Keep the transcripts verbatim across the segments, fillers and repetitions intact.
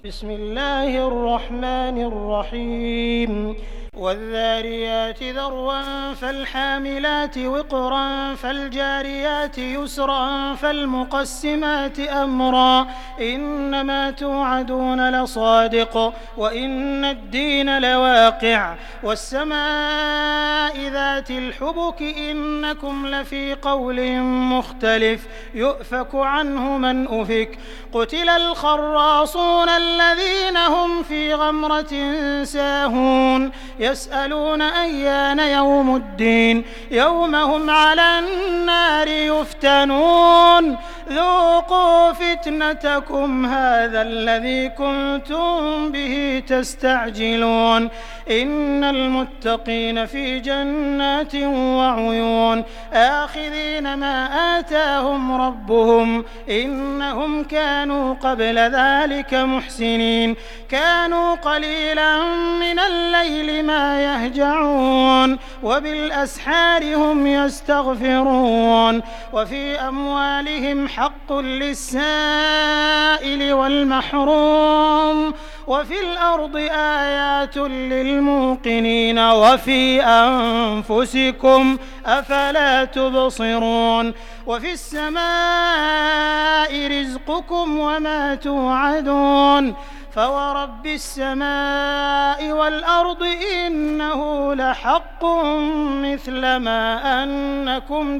بسم الله الرحمن الرحيم والذاريات ذروا فالحاملات وقرا فالجاريات يسرا فالمقسمات أمرا إنما توعدون لصادق وإن الدين لواقع والسماء ذات الحبك إنكم لفي قول مختلف يؤفك عنه من أفك قتل الخراصون الذين هم في غمرة ساهون يسألون أيان يوم الدين يوم هم على النار يفتنون ذوقوا فتنتكم هذا الذي كنتم به تستعجلون إن المتقين في جنات وعيون آخذين ما آتاهم ربهم إنهم كانوا قبل ذلك محسنين كانوا قليلا من الليل ما يهجعون وبالأسحار هم يستغفرون وفي أموالهم حق للسائل والمحروم وفي الأرض آيات للموقنين وفي أنفسكم أفلا تبصرون وفي السماء رزقكم وما توعدون فورب السماء والأرض إنه لحق مثل ما أنكم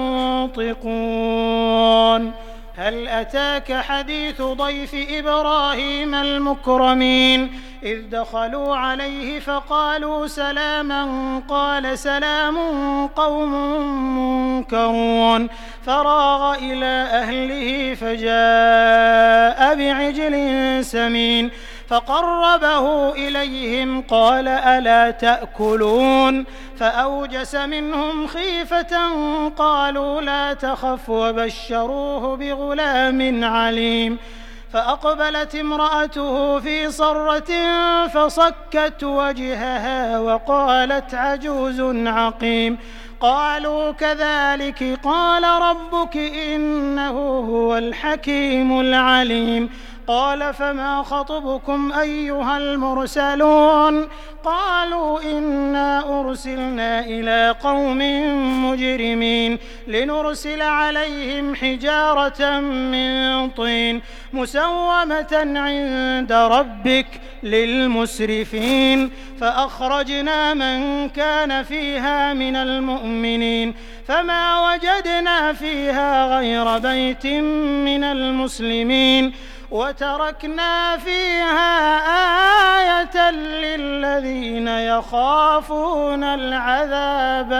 تنطقون هل أتاك حديث ضيف إبراهيم المكرمين إذ دخلوا عليه فقالوا سلاما قال سلام قوم منكرون فراغ إلى أهله فجاء بعجل سمين فقربه إليهم قال ألا تأكلون فأوجس منهم خيفة قالوا لا تخف وبشروه بغلام عليم فأقبلت امرأته في صرة فصكت وجهها وقالت عجوز عقيم قالوا كذلك قال ربك إنه هو الحكيم العليم قال فما خطبكم أيها المرسلون قالوا إنا أرسلنا إلى قوم مجرمين لنرسل عليهم حجارة من طين مسومة عند ربك للمسرفين فأخرجنا من كان فيها من المؤمنين فما وجدنا فيها غير بيت من المسلمين وتركنا فيها آية للذين يخافون العذاب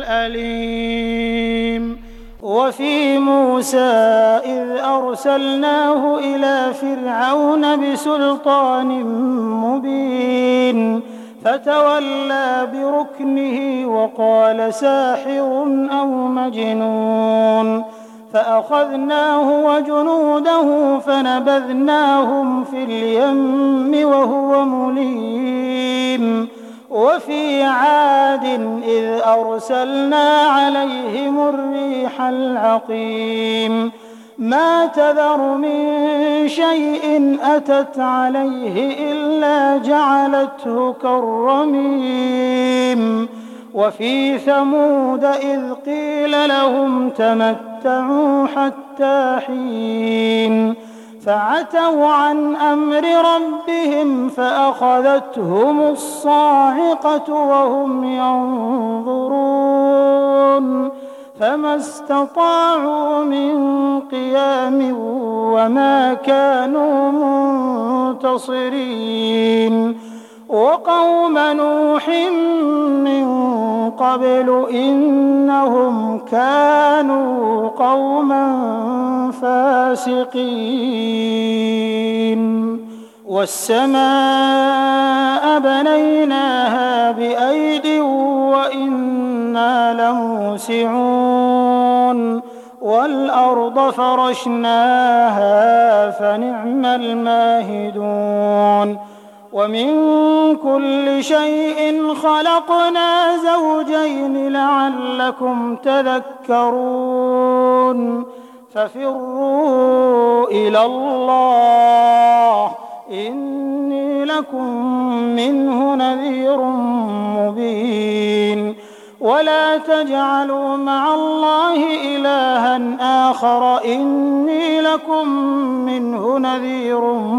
الأليم وفي موسى إذ أرسلناه إلى فرعون بسلطان مبين فتولى بركنه وقال ساحر أو مجنون فأخذناه وجنوده فنبذناهم في اليم وهو مليم وفي عاد إذ أرسلنا عليهم الريح العقيم ما تذر من شيء أتت عليه إلا جعلته كالرميم وفي ثمود إذ قيل لهم تمتعوا حتى حين فعتوا عن أمر ربهم فأخذتهم الصاعقة وهم ينظرون فما استطاعوا من قيام وما كانوا منتصرين وقوم نوح من قبل إنهم كانوا قوما فاسقين والسماء بنيناها بأيد وإنا لموسعون والأرض فرشناها فنعم الماهدون ومن كل شيء خلقنا زوجين لعلكم تذكرون ففروا إلى الله إني لكم منه نذير مبين ولا تجعلوا مع الله إلها آخر إني لكم منه نذير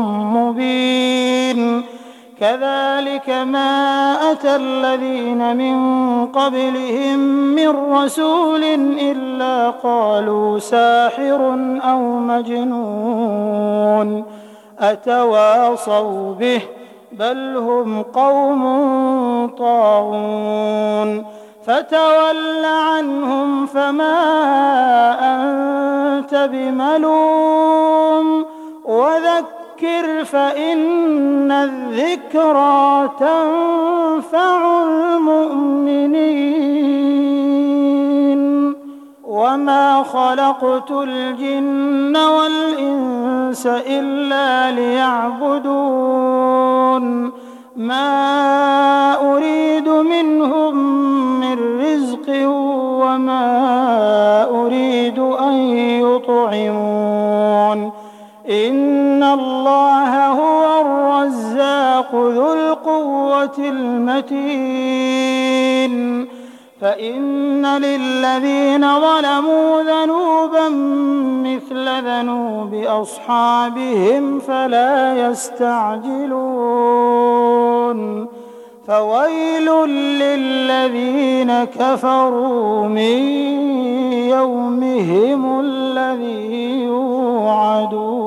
مبين كذلك ما أتى الذين من قبلهم من رسول إلا قالوا ساحر أو مجنون أتواصوا به بل هم قوم طاغون فتول عنهم فما أنت بملوم وذكر فإن الذكرى تنفع المؤمنين وما خلقت الجن والإنس إلا ليعبدون ما أريد منهم من رزق وما أريد أن يطعمون إن الله هو الرزاق ذو القوة المتين فإن للذين ظلموا ذنوبا مثل ذنوب أصحابهم فلا يستعجلون فويل للذين كفروا من يومهم الذي يوعدون.